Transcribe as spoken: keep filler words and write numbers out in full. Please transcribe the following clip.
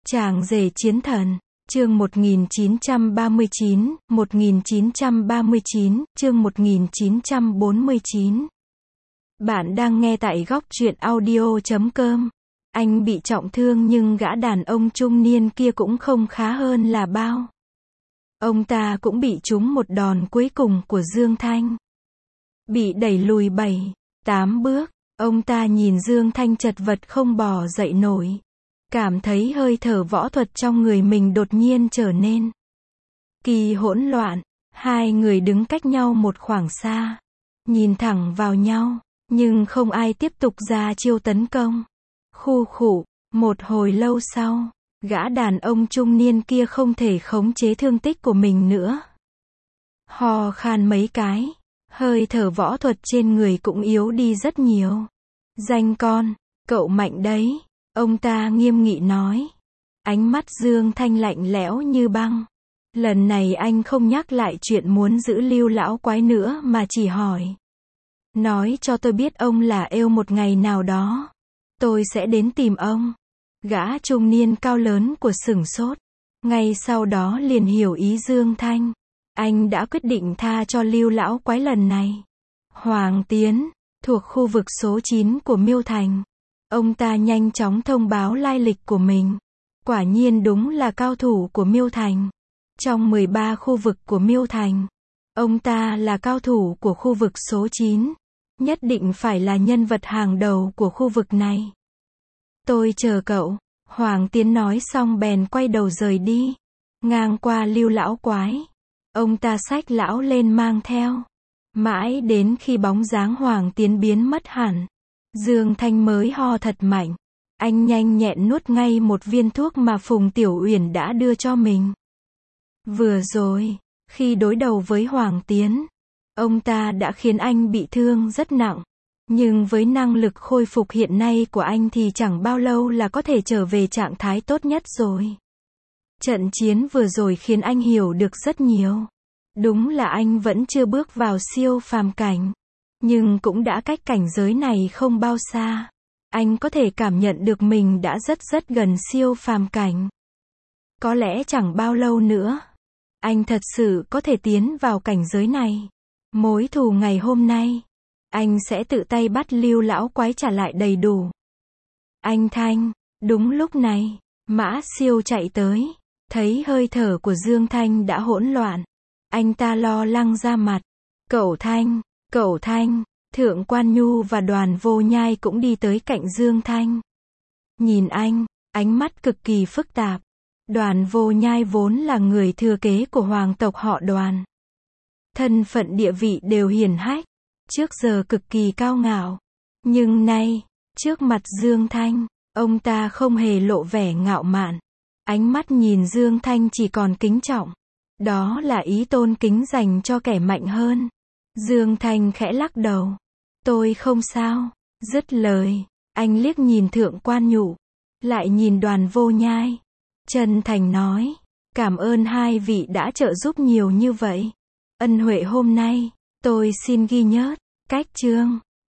Chàng rể chiến thần, chương một nghìn chín trăm ba mươi chín, một nghìn chín trăm ba mươi chín, chương một nghìn chín trăm bốn mươi chín. Bạn đang nghe tại góc truyện audio chấm com. Anh bị trọng thương nhưng gã đàn ông trung niên kia cũng không khá hơn là bao. Ông ta cũng bị trúng một đòn cuối cùng của Dương Thanh. Bị đẩy lùi bảy, tám bước, ông ta nhìn Dương Thanh chật vật không bò dậy nổi. Cảm thấy hơi thở võ thuật trong người mình đột nhiên trở nên kỳ hỗn loạn. Hai người đứng cách nhau một khoảng xa, nhìn thẳng vào nhau, nhưng không ai tiếp tục ra chiêu tấn công. Khu khụ, một hồi lâu sau, gã đàn ông trung niên kia không thể khống chế thương tích của mình nữa. Ho khan mấy cái, hơi thở võ thuật trên người cũng yếu đi rất nhiều. Danh con, cậu mạnh đấy. Ông ta nghiêm nghị nói. Ánh mắt Dương Thanh lạnh lẽo như băng. Lần này anh không nhắc lại chuyện muốn giữ Lưu lão quái nữa mà chỉ hỏi. Nói cho tôi biết ông là yêu một ngày nào đó. Tôi sẽ đến tìm ông. Gã trung niên cao lớn của sửng sốt. Ngay sau đó liền hiểu ý Dương Thanh. Anh đã quyết định tha cho Lưu lão quái lần này. Hoàng Tiến, thuộc khu vực số chín của Miêu Thành. Ông ta nhanh chóng thông báo lai lịch của mình. Quả nhiên đúng là cao thủ của Miêu Thành. Trong mười ba khu vực của Miêu Thành, ông ta là cao thủ của khu vực số chín. Nhất định phải là nhân vật hàng đầu của khu vực này. Tôi chờ cậu. Hoàng Tiến nói xong bèn quay đầu rời đi. Ngang qua Lưu lão quái. Ông ta xách lão lên mang theo. Mãi đến khi bóng dáng Hoàng Tiến biến mất hẳn, Dương Thanh mới ho thật mạnh. Anh nhanh nhẹn nuốt ngay một viên thuốc mà Phùng Tiểu Uyển đã đưa cho mình. Vừa rồi, khi đối đầu với Hoàng Tiến, ông ta đã khiến anh bị thương rất nặng. Nhưng với năng lực khôi phục hiện nay của anh thì chẳng bao lâu là có thể trở về trạng thái tốt nhất rồi. Trận chiến vừa rồi khiến anh hiểu được rất nhiều. Đúng là anh vẫn chưa bước vào siêu phàm cảnh, nhưng cũng đã cách cảnh giới này không bao xa. Anh có thể cảm nhận được mình đã rất rất gần siêu phàm cảnh. Có lẽ chẳng bao lâu nữa, anh thật sự có thể tiến vào cảnh giới này. Mối thù ngày hôm nay, anh sẽ tự tay bắt Lưu lão quái trả lại đầy đủ. Anh Thanh, đúng lúc này, Mã Siêu chạy tới, thấy hơi thở của Dương Thanh đã hỗn loạn. Anh ta lo lắng ra mặt. Cậu Thanh, cậu Thanh, Thượng Quan Nhu và Đoàn Vô Nhai cũng đi tới cạnh Dương Thanh. Nhìn anh, ánh mắt cực kỳ phức tạp. Đoàn Vô Nhai vốn là người thừa kế của hoàng tộc họ Đoàn. Thân phận địa vị đều hiển hách, trước giờ cực kỳ cao ngạo. Nhưng nay, trước mặt Dương Thanh, ông ta không hề lộ vẻ ngạo mạn. Ánh mắt nhìn Dương Thanh chỉ còn kính trọng. Đó là ý tôn kính dành cho kẻ mạnh hơn. Dương Thanh khẽ lắc đầu. Tôi không sao. Dứt lời, anh liếc nhìn Thượng Quan Nhu, lại nhìn Đoàn Vô Nhai. Chân thành nói, cảm ơn hai vị đã trợ giúp nhiều như vậy. Ân huệ hôm nay, tôi xin ghi nhớ. Cách chương.